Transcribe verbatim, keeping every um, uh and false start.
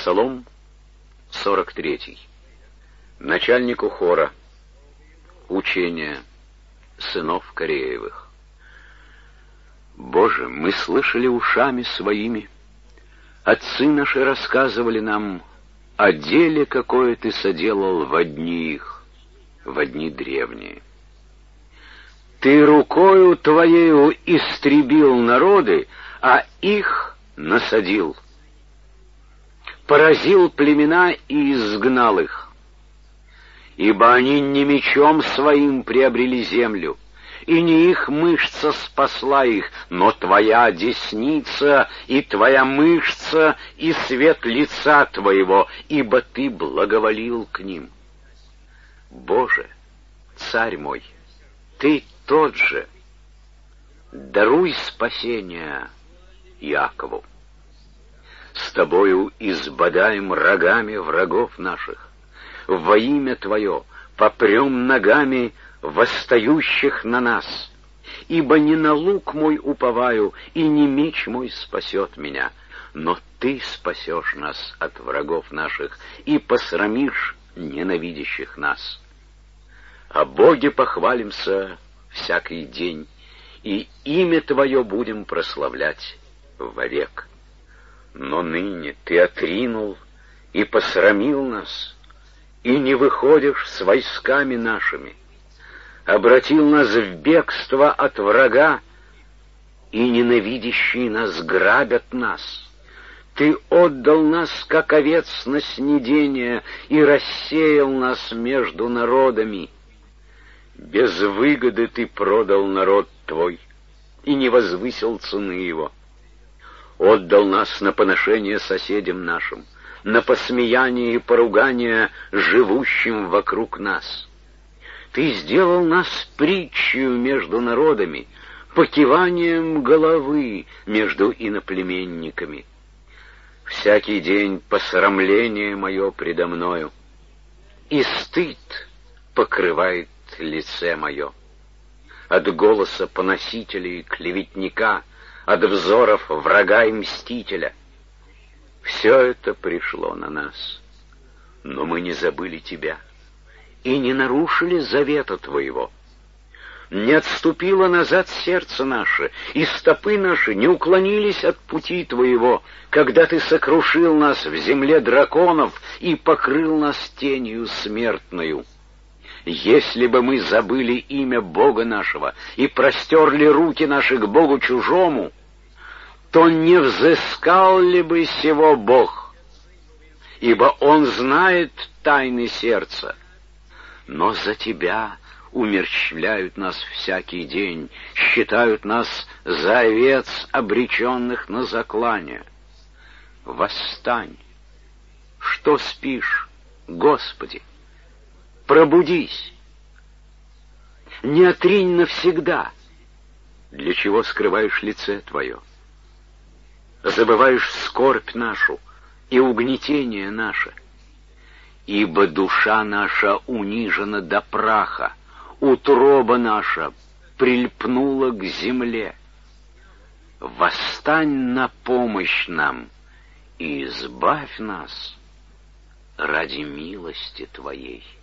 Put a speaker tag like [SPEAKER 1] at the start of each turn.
[SPEAKER 1] Псалом сорок третий. Начальнику хора. Учение сынов Кореевых. Боже, мы слышали ушами своими, отцы наши рассказывали нам о деле, какое ты соделал во дни их, во дни древние. Ты рукою твоею истребил народы, а их насадил. Поразил племена и изгнал их. Ибо они не мечом своим приобрели землю, и не их мышца спасла их, но твоя десница и твоя мышца и свет лица твоего, ибо ты благоволил к ним. Боже, царь мой, ты тот же, даруй спасение Якову. С тобою избодаем рогами врагов наших, во имя Твое попрем ногами восстающих на нас, ибо не на лук мой уповаю, и не меч мой спасет меня, но Ты спасешь нас от врагов наших и посрамишь ненавидящих нас. О Боге похвалимся всякий день, и имя Твое будем прославлять вовек. Но ныне Ты отринул и посрамил нас, и не выходишь с войсками нашими, обратил нас в бегство от врага, и ненавидящие нас грабят нас. Ты отдал нас, как овец на снедение, и рассеял нас между народами. Без выгоды Ты продал народ Твой, и не возвысил цены его. Отдал нас на поношение соседям нашим, на посмеяние и поругание живущим вокруг нас. Ты сделал нас притчью между народами, покиванием головы между иноплеменниками. Всякий день посрамление мое предо мною, и стыд покрывает лице мое. От голоса поносителя и клеветника, от взоров врага и мстителя. Все это пришло на нас, но мы не забыли Тебя и не нарушили завета Твоего. Не отступило назад сердце наше, и стопы наши не уклонились от пути Твоего, когда Ты сокрушил нас в земле драконов и покрыл нас тенью смертною. Если бы мы забыли имя Бога нашего и простерли руки наши к Богу чужому, то не взыскал ли бы сего Бог, ибо Он знает тайны сердца. Но за Тебя умерщвляют нас всякий день, считают нас за овец, обреченных на заклание. Восстань! Что спишь, Господи? Пробудись! Не отринь навсегда! Для чего скрываешь лице Твое? Забываешь скорбь нашу и угнетение наше. Ибо душа наша унижена до праха, утроба наша прильпнула к земле. Восстань на помощь нам и избавь нас ради милости Твоей.